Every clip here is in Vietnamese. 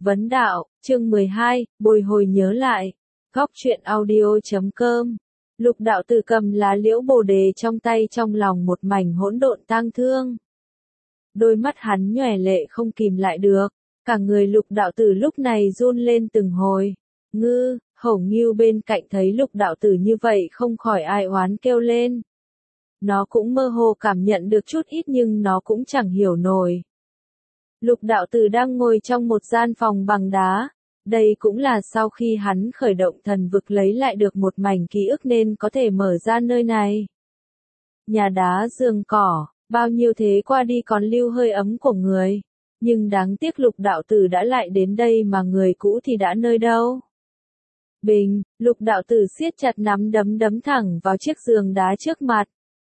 Vấn đạo, chương 12, bồi hồi nhớ lại. Góc truyện audio.com. Lục đạo tử cầm lá liễu bồ đề trong tay, trong lòng một mảnh hỗn độn tang thương. Đôi mắt hắn nhòe lệ không kìm lại được, cả người lục đạo tử lúc này run lên từng hồi. Hổ Ngưu bên cạnh thấy lục đạo tử như vậy không khỏi ai oán kêu lên. Nó cũng mơ hồ cảm nhận được chút ít nhưng nó cũng chẳng hiểu nổi. Lục đạo tử đang ngồi trong một gian phòng bằng đá. Đây cũng là sau khi hắn khởi động thần vực lấy lại được một mảnh ký ức nên có thể mở ra nơi này. Nhà đá giường cỏ, bao nhiêu thế qua đi còn lưu hơi ấm của người. Nhưng đáng tiếc lục đạo tử đã lại đến đây mà người cũ thì đã nơi đâu. Bình, lục đạo tử siết chặt nắm đấm đấm thẳng vào chiếc giường đá trước mặt.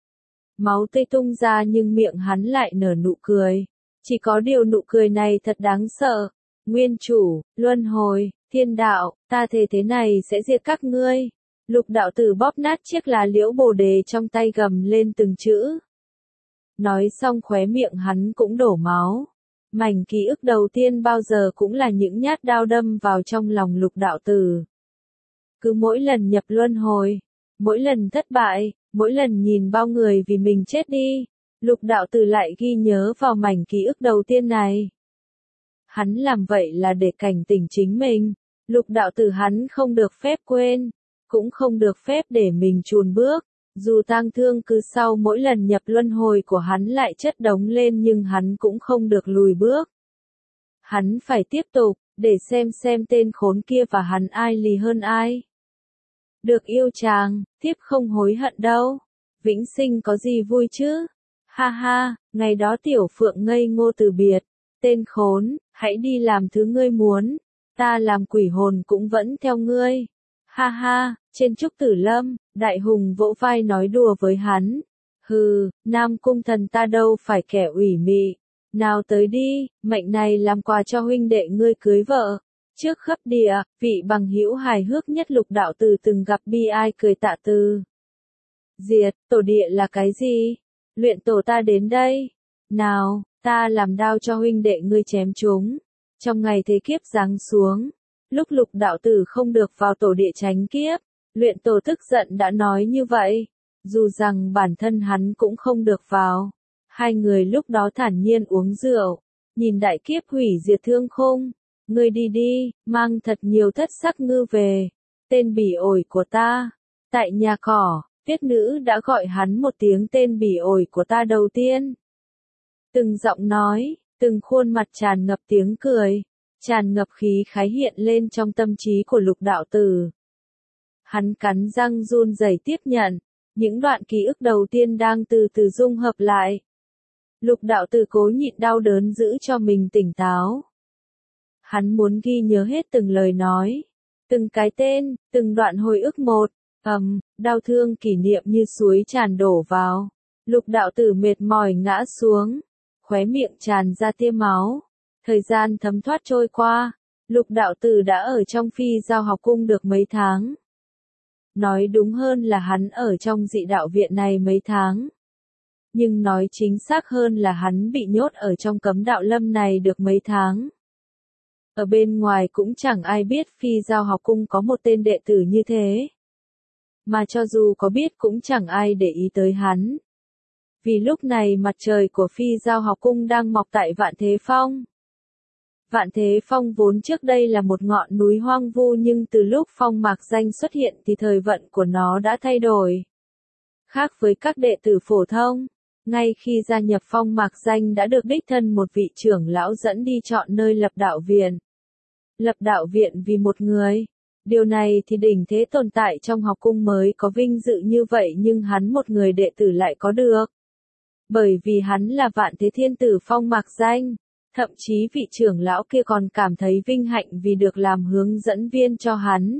Máu tươi tung ra nhưng miệng hắn lại nở nụ cười. Chỉ có điều nụ cười này thật đáng sợ. Nguyên chủ, luân hồi, thiên đạo, ta thề thế này sẽ diệt các ngươi. Lục đạo tử bóp nát chiếc lá liễu bồ đề trong tay gầm lên từng chữ. Nói xong khóe miệng hắn cũng đổ máu. Mảnh ký ức đầu tiên bao giờ cũng là những nhát đao đâm vào trong lòng lục đạo tử. Cứ mỗi lần nhập luân hồi, mỗi lần thất bại, mỗi lần nhìn bao người vì mình chết đi, lục đạo tử lại ghi nhớ vào mảnh ký ức đầu tiên này. Hắn làm vậy là để cảnh tỉnh chính mình, lục đạo tử hắn không được phép quên, cũng không được phép để mình chùn bước. Dù tang thương cứ sau mỗi lần nhập luân hồi của hắn lại chất đống lên nhưng hắn cũng không được lùi bước. Hắn phải tiếp tục, để xem tên khốn kia và hắn ai lì hơn ai. Được yêu chàng, tiếp không hối hận đâu. Vĩnh sinh có gì vui chứ? Ha ha, ngày đó tiểu phượng ngây ngô từ biệt. Tên khốn, hãy đi làm thứ ngươi muốn. Ta làm quỷ hồn cũng vẫn theo ngươi. Ha ha, trên trúc tử lâm, đại hùng vỗ vai nói đùa với hắn. Hừ, Nam Cung thần ta đâu phải kẻ ủy mị. Nào tới đi, mệnh này làm quà cho huynh đệ ngươi cưới vợ. Trước khắp địa, vị bằng hữu hài hước nhất lục đạo tử từng gặp bi ai cười tạ từ. Diệt, tổ địa là cái gì? Luyện tổ ta đến đây. Nào, ta làm đao cho huynh đệ ngươi chém chúng. Trong ngày thế kiếp giáng xuống, lúc lục đạo tử không được vào tổ địa tránh kiếp, luyện tổ tức giận đã nói như vậy. Dù rằng bản thân hắn cũng không được vào. Hai người lúc đó thản nhiên uống rượu, nhìn đại kiếp hủy diệt thương khung. Ngươi đi đi, mang thật nhiều thất sắc ngư về. Tên bỉ ổi của ta. Tại nhà cỏ, tuyết nữ đã gọi hắn một tiếng tên bỉ ổi của ta đầu tiên. Từng giọng nói, từng khuôn mặt tràn ngập tiếng cười, tràn ngập khí khái hiện lên trong tâm trí của lục đạo tử. Hắn cắn răng run rẩy tiếp nhận, những đoạn ký ức đầu tiên đang từ từ dung hợp lại. Lục đạo tử cố nhịn đau đớn giữ cho mình tỉnh táo. Hắn muốn ghi nhớ hết từng lời nói, từng cái tên, từng đoạn hồi ức một. Đau thương kỷ niệm như suối tràn đổ vào. Lục đạo tử mệt mỏi ngã xuống, khóe miệng tràn ra tia máu. Thời gian thấm thoát trôi qua, lục đạo tử đã ở trong phi giao học cung được mấy tháng. Nói đúng hơn là hắn ở trong dị đạo viện này mấy tháng. Nhưng nói chính xác hơn là hắn bị nhốt ở trong cấm đạo lâm này được mấy tháng. Ở bên ngoài cũng chẳng ai biết phi giao học cung có một tên đệ tử như thế. Mà cho dù có biết cũng chẳng ai để ý tới hắn. Vì lúc này mặt trời của phi giao học cung đang mọc tại Vạn Thế Phong. Vạn Thế Phong vốn trước đây là một ngọn núi hoang vu nhưng từ lúc Phong Mạc Danh xuất hiện thì thời vận của nó đã thay đổi. Khác với các đệ tử phổ thông, ngay khi gia nhập Phong Mạc Danh đã được đích thân một vị trưởng lão dẫn đi chọn nơi lập đạo viện. Lập đạo viện vì một người. Điều này thì đỉnh thế tồn tại trong học cung mới có vinh dự như vậy nhưng hắn một người đệ tử lại có được. Bởi vì hắn là Vạn Thế Thiên Tử Phong Mạc Danh. Thậm chí vị trưởng lão kia còn cảm thấy vinh hạnh vì được làm hướng dẫn viên cho hắn.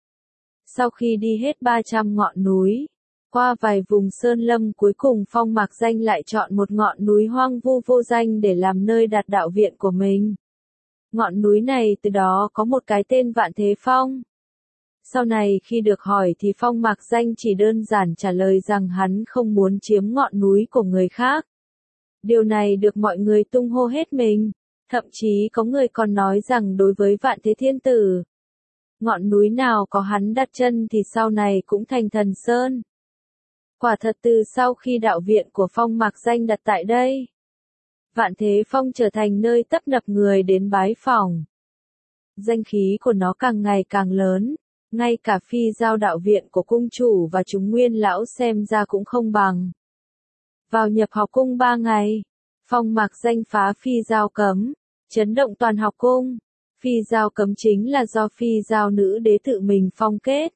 Sau khi đi hết 300 ngọn núi, qua vài vùng sơn lâm cuối cùng Phong Mạc Danh lại chọn một ngọn núi hoang vu vô danh để làm nơi đặt đạo viện của mình. Ngọn núi này từ đó có một cái tên Vạn Thế Phong. Sau này khi được hỏi thì Phong Mạc Danh chỉ đơn giản trả lời rằng hắn không muốn chiếm ngọn núi của người khác. Điều này được mọi người tung hô hết mình. Thậm chí có người còn nói rằng đối với Vạn Thế Thiên Tử, ngọn núi nào có hắn đặt chân thì sau này cũng thành thần sơn. Quả thật từ sau khi đạo viện của Phong Mạc Danh đặt tại đây, Vạn Thế Phong trở thành nơi tấp nập người đến bái phỏng. Danh khí của nó càng ngày càng lớn, ngay cả Phi Giao đạo viện của cung chủ và chúng nguyên lão xem ra cũng không bằng. Vào nhập học cung 3 ngày, Phong Mạc Danh phá Phi Giao cấm, chấn động toàn học cung. Phi Giao cấm chính là do Phi Giao nữ đế tự mình phong kết.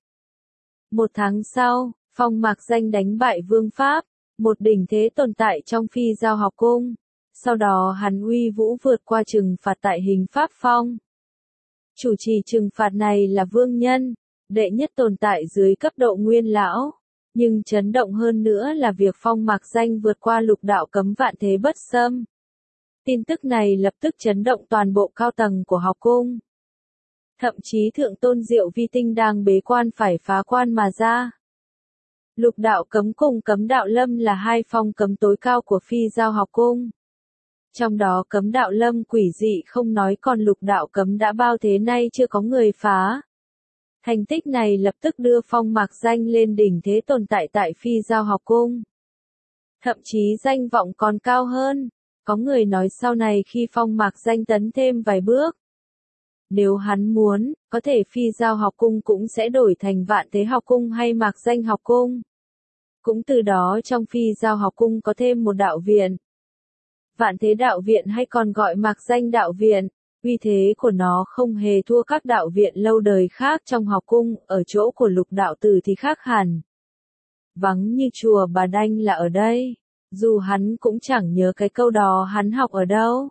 1 tháng sau, Phong Mạc Danh đánh bại Vương Pháp, một đỉnh thế tồn tại trong Phi Giao học cung. Sau đó hắn uy vũ vượt qua trừng phạt tại Hình Pháp Phong. Chủ trì trừng phạt này là Vương Nhân, đệ nhất tồn tại dưới cấp độ nguyên lão. Nhưng chấn động hơn nữa là việc Phong Mạc Danh vượt qua lục đạo cấm vạn thế bất xâm. Tin tức này lập tức chấn động toàn bộ cao tầng của học cung. Thậm chí Thượng Tôn Diệu Vi Tinh đang bế quan phải phá quan mà ra. Lục đạo cấm cùng cấm đạo lâm là 2 phong cấm tối cao của Phi Giao học cung. Trong đó cấm đạo lâm quỷ dị không nói, còn lục đạo cấm đã bao thế nay chưa có người phá. Thành tích này lập tức đưa Phong Mạc Danh lên đỉnh thế tồn tại tại Phi Giao học cung. Thậm chí danh vọng còn cao hơn. Có người nói sau này khi Phong Mạc Danh tấn thêm vài bước, nếu hắn muốn, có thể Phi Giao học cung cũng sẽ đổi thành Vạn Thế học cung hay Mạc Danh học cung. Cũng từ đó trong Phi Giao học cung có thêm một đạo viện. Vạn Thế đạo viện hay còn gọi Mạc Danh đạo viện, uy thế của nó không hề thua các đạo viện lâu đời khác trong học cung, ở chỗ của Lục đạo tử thì khác hẳn. Vắng như chùa Bà Đanh là ở đây, dù hắn cũng chẳng nhớ cái câu đó hắn học ở đâu.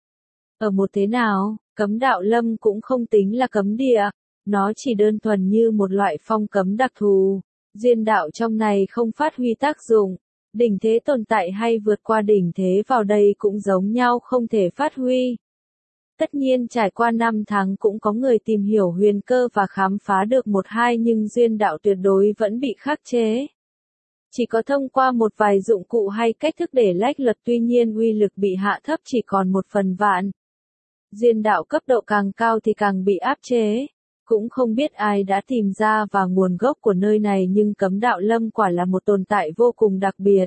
Ở một thế nào, cấm đạo lâm cũng không tính là cấm địa, nó chỉ đơn thuần như một loại phong cấm đặc thù, duyên đạo trong này không phát huy tác dụng. Đỉnh thế tồn tại hay vượt qua đỉnh thế vào đây cũng giống nhau, không thể phát huy. Tất nhiên trải qua 5 tháng cũng có người tìm hiểu huyền cơ và khám phá được 1-2, nhưng duyên đạo tuyệt đối vẫn bị khắc chế. Chỉ có thông qua một vài dụng cụ hay cách thức để lách luật, tuy nhiên uy lực bị hạ thấp chỉ còn 1/1000. Duyên đạo cấp độ càng cao thì càng bị áp chế. Cũng không biết ai đã tìm ra và nguồn gốc của nơi này, nhưng cấm đạo lâm quả là một tồn tại vô cùng đặc biệt.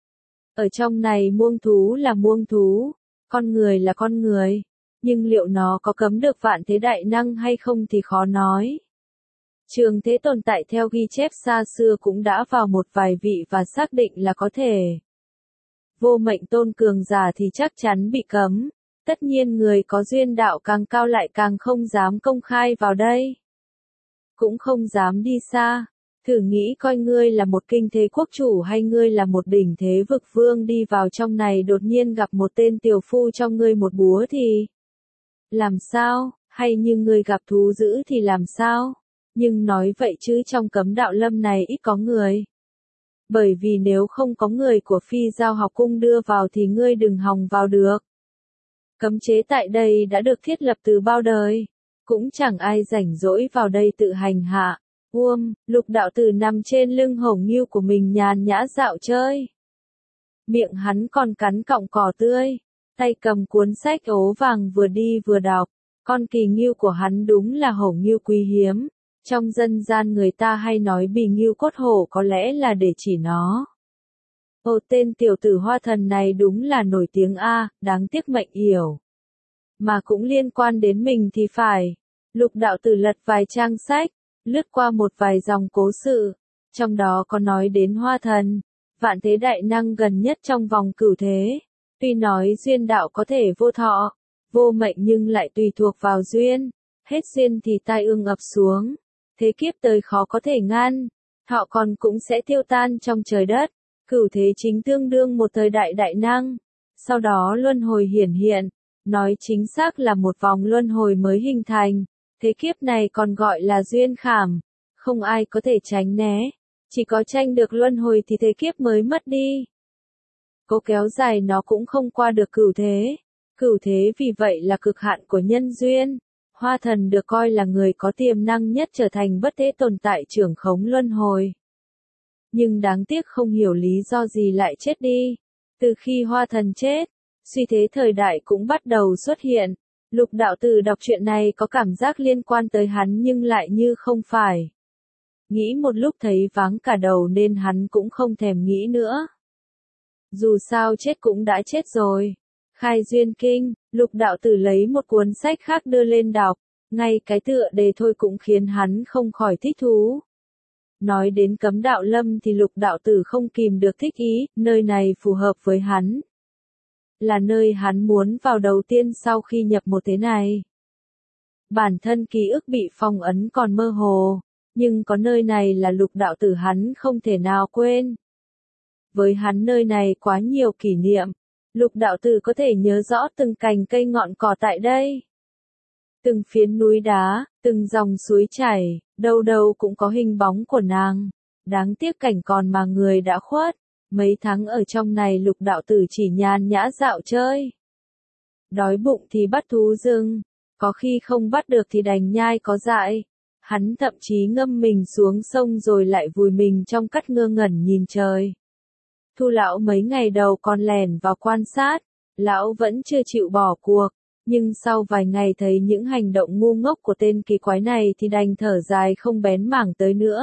Ở trong này muông thú là muông thú, con người là con người, nhưng liệu nó có cấm được Vạn Thế đại năng hay không thì khó nói. Trường thế tồn tại theo ghi chép xa xưa cũng đã vào một vài vị và xác định là có thể. Vô mệnh tôn cường giả thì chắc chắn bị cấm. Tất nhiên người có duyên đạo càng cao lại càng không dám công khai vào đây. Cũng không dám đi xa. Thử nghĩ coi ngươi là một kinh thế quốc chủ hay ngươi là một đỉnh thế vực vương đi vào trong này đột nhiên gặp một tên tiểu phu cho ngươi một búa thì làm sao, hay như ngươi gặp thú dữ thì làm sao? Nhưng nói vậy chứ trong cấm đạo lâm này ít có người. Bởi vì nếu không có người của Phi Giao học cung đưa vào thì ngươi đừng hòng vào được. Cấm chế tại đây đã được thiết lập từ bao đời, cũng chẳng ai rảnh rỗi vào đây tự hành hạ. Lục đạo tử nằm trên lưng hổ ngưu của mình nhàn nhã dạo chơi. Miệng hắn còn cắn cọng cỏ tươi, tay cầm cuốn sách ố vàng vừa đi vừa đọc. Con kỳ ngưu của hắn đúng là hổ ngưu quý hiếm. Trong dân gian người ta hay nói bì ngưu cốt hổ, có lẽ là để chỉ nó. Tên tiểu tử Hoa Thần này đúng là nổi tiếng a, đáng tiếc mệnh yểu. Mà cũng liên quan đến mình thì phải. Lục đạo tử lật vài trang sách, lướt qua một vài dòng cố sự. Trong đó có nói đến Hoa Thần, Vạn Thế đại năng gần nhất trong vòng cửu thế. Tuy nói duyên đạo có thể vô thọ, vô mệnh nhưng lại tùy thuộc vào duyên. Hết duyên thì tai ương ập xuống. Thế kiếp tới khó có thể ngăn. Họ còn cũng sẽ tiêu tan trong trời đất. Cửu thế chính tương đương một thời đại đại năng. Sau đó luân hồi hiển hiện. Nói chính xác là một vòng luân hồi mới hình thành. Thế kiếp này còn gọi là duyên khảm. Không ai có thể tránh né. Chỉ có tranh được luân hồi thì thế kiếp mới mất đi. Cố kéo dài nó cũng không qua được cửu thế. Cửu thế vì vậy là cực hạn của nhân duyên. Hoa Thần được coi là người có tiềm năng nhất trở thành bất thế tồn tại trưởng khống luân hồi. Nhưng đáng tiếc không hiểu lý do gì lại chết đi. Từ khi Hoa Thần chết, Suy thế thời đại cũng bắt đầu xuất hiện. Lục đạo tử đọc chuyện này có cảm giác liên quan tới hắn nhưng lại như không phải. Nghĩ một lúc thấy váng cả đầu nên hắn cũng không thèm nghĩ nữa. Dù sao chết cũng đã chết rồi. Khai duyên kinh, lục đạo tử lấy một cuốn sách khác đưa lên đọc. Ngay cái tựa đề thôi cũng khiến hắn không khỏi thích thú. Nói đến Cấm Đạo Lâm thì lục đạo tử không kìm được thích ý, nơi này phù hợp với hắn. Là nơi hắn muốn vào đầu tiên sau khi nhập một thế này. Bản thân ký ức bị phong ấn còn mơ hồ, nhưng có nơi này là lục đạo tử hắn không thể nào quên. Với hắn nơi này quá nhiều kỷ niệm, lục đạo tử có thể nhớ rõ từng cành cây ngọn cỏ tại đây. Từng phiến núi đá, từng dòng suối chảy, đâu đâu cũng có hình bóng của nàng. Đáng tiếc cảnh còn mà người đã khuất. Mấy tháng ở trong này lục đạo tử chỉ nhàn nhã dạo chơi. Đói bụng thì bắt thú rừng, có khi không bắt được thì đành nhai có dại. Hắn thậm chí ngâm mình xuống sông rồi lại vùi mình trong cắt ngơ ngẩn nhìn trời. Thu lão mấy ngày đầu còn lẻn vào quan sát, lão vẫn chưa chịu bỏ cuộc. Nhưng sau vài ngày thấy những hành động ngu ngốc của tên kỳ quái này thì đành thở dài không bén mảng tới nữa.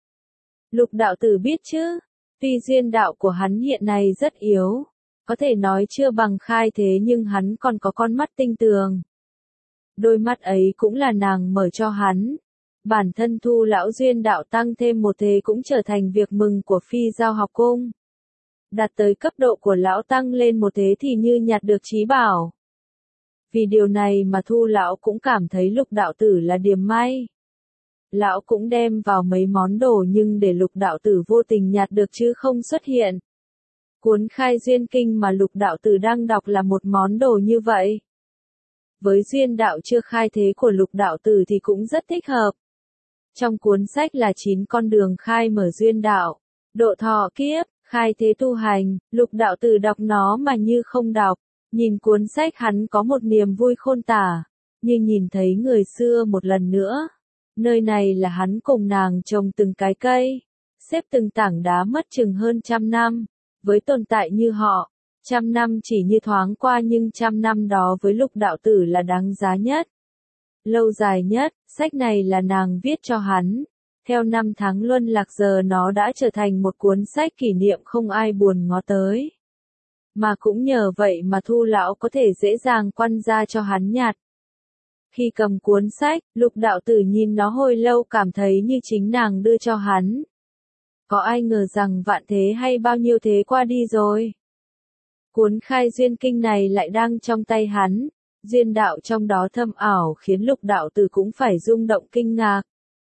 Lục đạo tử biết chứ, tuy duyên đạo của hắn hiện nay rất yếu, có thể nói chưa bằng Khai thế nhưng hắn còn có con mắt tinh tường. Đôi mắt ấy cũng là nàng mở cho hắn. Bản thân Thu lão duyên đạo tăng thêm một thế cũng trở thành việc mừng của Phi Giao học cung. Đạt tới cấp độ của lão tăng lên một thế thì như nhặt được trí bảo. Vì điều này mà Thu lão cũng cảm thấy lục đạo tử là điềm may. Lão cũng đem vào mấy món đồ nhưng để lục đạo tử vô tình nhặt được chứ không xuất hiện. Cuốn Khai Duyên Kinh mà lục đạo tử đang đọc là một món đồ như vậy. Với duyên đạo chưa khai thế của lục đạo tử thì cũng rất thích hợp. Trong cuốn sách là 9 con đường khai mở duyên đạo, độ thọ kiếp, khai thế tu hành, lục đạo tử đọc nó mà như không đọc. Nhìn cuốn sách hắn có một niềm vui khôn tả, như nhìn thấy người xưa một lần nữa. Nơi này là hắn cùng nàng trồng từng cái cây, xếp từng tảng đá mất chừng hơn 100 năm. Với tồn tại như họ, 100 năm chỉ như thoáng qua nhưng 100 năm đó với lục đạo tử là đáng giá nhất. Lâu dài nhất, sách này là nàng viết cho hắn. Theo năm tháng luân lạc giờ nó đã trở thành một cuốn sách kỷ niệm không ai buồn ngó tới. Mà cũng nhờ vậy mà Thu lão có thể dễ dàng quăng ra cho hắn nhặt. Khi cầm cuốn sách, lục đạo tử nhìn nó hồi lâu cảm thấy như chính nàng đưa cho hắn. Có ai ngờ rằng vạn thế hay bao nhiêu thế qua đi rồi. Cuốn Khai Duyên Kinh này lại đang trong tay hắn, duyên đạo trong đó thâm ảo khiến lục đạo tử cũng phải rung động kinh ngạc.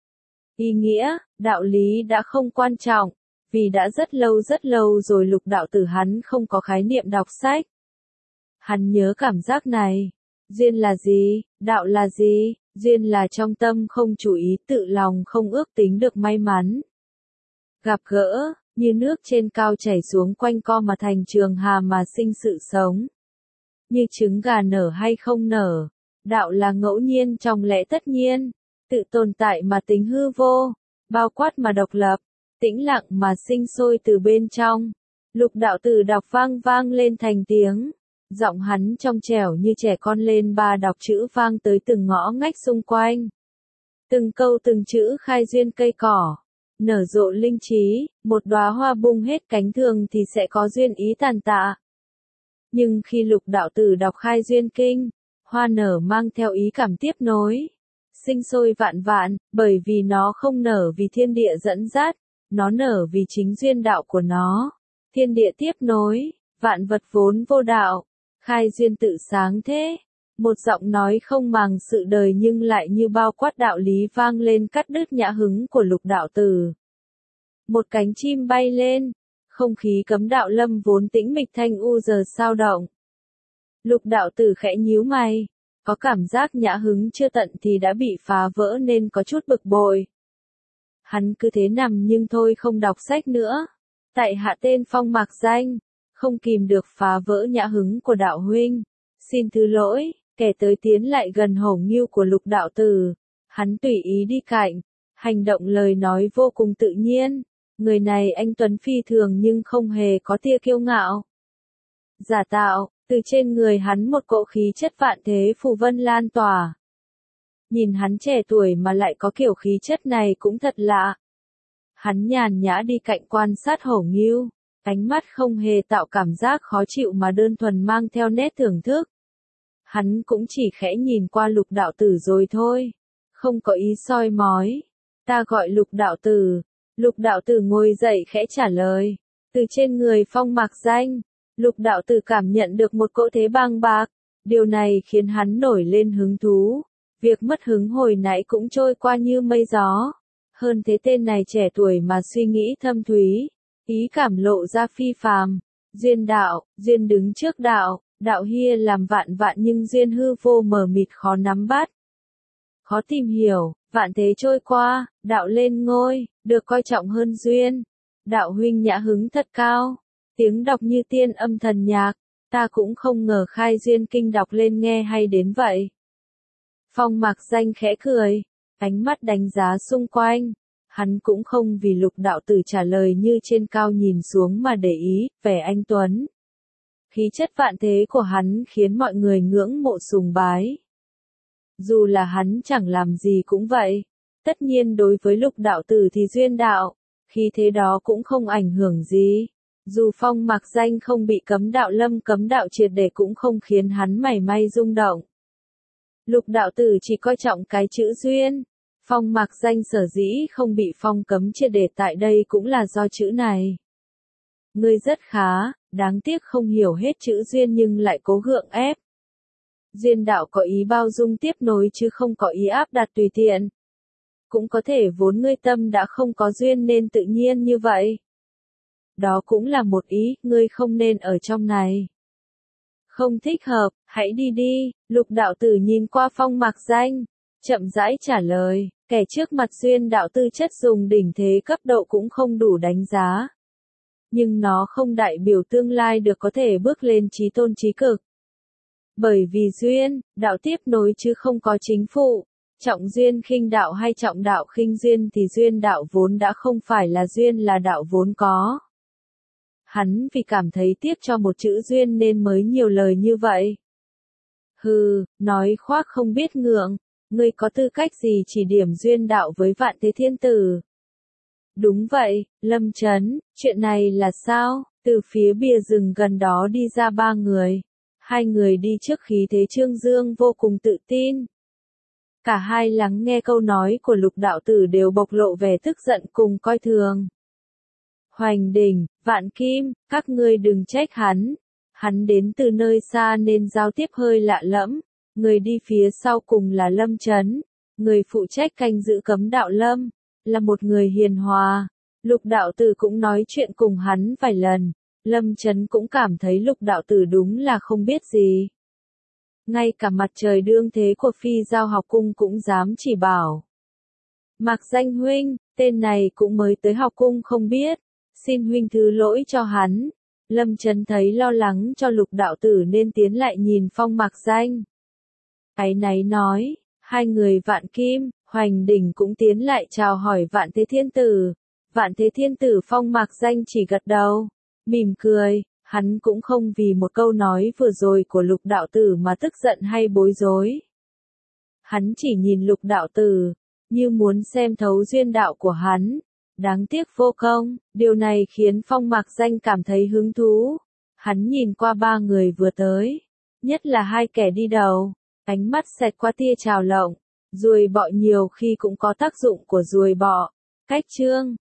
Ý nghĩa, đạo lý đã không quan trọng. Vì đã rất lâu rồi lục đạo tử hắn không có khái niệm đọc sách. Hắn nhớ cảm giác này. Duyên là gì? Đạo là gì? Duyên là trong tâm không chú ý tự lòng không ước tính được may mắn. Gặp gỡ, như nước trên cao chảy xuống quanh co mà thành trường hà mà sinh sự sống. Như trứng gà nở hay không nở. Đạo là ngẫu nhiên trong lẽ tất nhiên. Tự tồn tại mà tính hư vô. Bao quát mà độc lập. Tĩnh lặng mà sinh sôi từ bên trong. Lục đạo tử đọc vang vang lên thành tiếng. Giọng hắn trong trẻo như trẻ con lên ba đọc chữ vang tới từng ngõ ngách xung quanh. Từng câu từng chữ khai duyên cây cỏ. Nở rộ linh trí, một đóa hoa bung hết cánh thường thì sẽ có duyên ý tàn tạ. Nhưng khi lục đạo tử đọc Khai Duyên Kinh, hoa nở mang theo ý cảm tiếp nối. Sinh sôi vạn vạn, bởi vì nó không nở vì thiên địa dẫn dắt. Nó nở vì chính duyên đạo của nó. Thiên địa tiếp nối, vạn vật vốn vô đạo. Khai duyên tự sáng thế. Một giọng nói không màng sự đời nhưng lại như bao quát đạo lý vang lên cắt đứt nhã hứng của lục đạo tử. Một cánh chim bay lên. Không khí Cấm Đạo Lâm vốn tĩnh mịch thanh u giờ sao động. Lục đạo tử khẽ nhíu mày. Có cảm giác nhã hứng chưa tận thì đã bị phá vỡ nên có chút bực bội. Hắn cứ thế nằm nhưng thôi không đọc sách nữa. Tại hạ tên Phong Mạc Danh, không kìm được phá vỡ nhã hứng của đạo huynh. Xin thứ lỗi, kẻ tới tiến lại gần hổ nghiêu của lục đạo tử. Hắn tùy ý đi cạnh, hành động lời nói vô cùng tự nhiên. Người này anh tuấn phi thường nhưng không hề có tia kiêu ngạo. Giả tạo, Từ trên người hắn một cỗ khí chất vạn thế phù vân lan tỏa. Nhìn hắn trẻ tuổi mà lại có kiểu khí chất này cũng thật lạ. Hắn nhàn nhã đi cạnh quan sát hổ ngưu, ánh mắt không hề tạo cảm giác khó chịu mà đơn thuần mang theo nét thưởng thức. Hắn cũng chỉ khẽ nhìn qua Lục đạo tử rồi thôi, không có ý soi mói. Ta gọi Lục đạo tử. Lục đạo tử ngồi dậy khẽ trả lời. Từ trên người Phong Mạc Danh, Lục đạo tử cảm nhận được một cỗ thế bàng bạc. Điều này khiến hắn nổi lên hứng thú. Việc mất hứng hồi nãy cũng trôi qua như mây gió. Hơn thế tên này trẻ tuổi mà suy nghĩ thâm thúy, ý cảm lộ ra phi phàm. Duyên đạo, duyên đứng trước đạo, đạo hia làm vạn vạn nhưng duyên hư vô mờ mịt khó nắm bắt. Khó tìm hiểu, vạn thế trôi qua, đạo lên ngôi, được coi trọng hơn duyên. Đạo huynh nhã hứng thật cao, tiếng đọc như tiên âm thần nhạc, ta cũng không ngờ khai duyên kinh đọc lên nghe hay đến vậy. Phong Mạc Danh khẽ cười, ánh mắt đánh giá xung quanh. Hắn cũng không vì Lục đạo tử trả lời như trên cao nhìn xuống mà để ý, vẻ anh tuấn. Khí chất vạn thế của hắn khiến mọi người ngưỡng mộ sùng bái. Dù là hắn chẳng làm gì cũng vậy. Tất nhiên đối với Lục đạo tử thì duyên đạo, khí thế đó cũng không ảnh hưởng gì. Dù Phong Mạc Danh không bị cấm đạo lâm cấm đạo triệt để cũng không khiến hắn mảy may rung động. Lục đạo tử chỉ coi trọng cái chữ duyên. Phong Mạc Danh sở dĩ không bị phong cấm triệt để tại đây cũng là do chữ này. Ngươi rất khá, đáng tiếc không hiểu hết chữ duyên nhưng lại cố gượng ép. Duyên đạo có ý bao dung tiếp nối chứ không có ý áp đặt tùy tiện. Cũng có thể vốn ngươi tâm đã không có duyên nên tự nhiên như vậy. Đó cũng là một ý, ngươi không nên ở trong này. Không thích hợp, hãy đi đi. Lục đạo tử nhìn qua Phong Mạc Danh, chậm rãi trả lời, kẻ trước mặt duyên đạo tư chất dùng đỉnh thế cấp độ cũng không đủ đánh giá. Nhưng nó không đại biểu tương lai được có thể bước lên chí tôn chí cực. Bởi vì duyên, đạo tiếp nối chứ không có chính phụ. Trọng duyên khinh đạo hay trọng đạo khinh duyên thì duyên đạo vốn đã không phải là duyên là đạo vốn có. Hắn vì cảm thấy tiếc cho một chữ duyên nên mới nhiều lời như vậy. Hừ, nói khoác không biết ngượng, ngươi có tư cách gì chỉ điểm duyên đạo với Vạn Thế Thiên Tử? Đúng vậy, Lâm Chấn, chuyện này là sao? Từ phía bìa rừng gần đó đi ra ba người. Hai người đi trước khí thế trương dương vô cùng tự tin. Cả hai lắng nghe câu nói của Lục đạo tử đều bộc lộ vẻ tức giận cùng coi thường. Hoành Đình, Vạn Kim, các ngươi đừng trách hắn. Hắn đến từ nơi xa nên giao tiếp hơi lạ lẫm. Người đi phía sau cùng là Lâm Chấn. Người phụ trách canh giữ cấm đạo lâm. Là một người hiền hòa. Lục đạo tử cũng nói chuyện cùng hắn vài lần. Lâm Chấn cũng cảm thấy Lục đạo tử đúng là không biết gì. Ngay cả mặt trời đương thế của Phi Giao học cung cũng dám chỉ bảo. Mạc Danh huynh, tên này cũng mới tới học cung không biết. Xin huynh thứ lỗi cho hắn. Lâm Chấn thấy lo lắng cho Lục đạo tử nên tiến lại nhìn Phong Mạc Danh. Áy náy nói, hai người Vạn Kim, Hoành Đỉnh cũng tiến lại chào hỏi Vạn Thế Thiên Tử. Vạn Thế Thiên Tử Phong Mạc Danh chỉ gật đầu, mỉm cười, hắn cũng không vì một câu nói vừa rồi của Lục đạo tử mà tức giận hay bối rối. Hắn chỉ nhìn Lục đạo tử, như muốn xem thấu duyên đạo của hắn. Đáng tiếc vô công, điều này khiến Phong Mạc Danh cảm thấy hứng thú. Hắn nhìn qua ba người vừa tới, nhất là hai kẻ đi đầu, ánh mắt xẹt qua tia trào lộng. Ruồi bọ nhiều khi cũng có tác dụng của ruồi bọ. Cách chương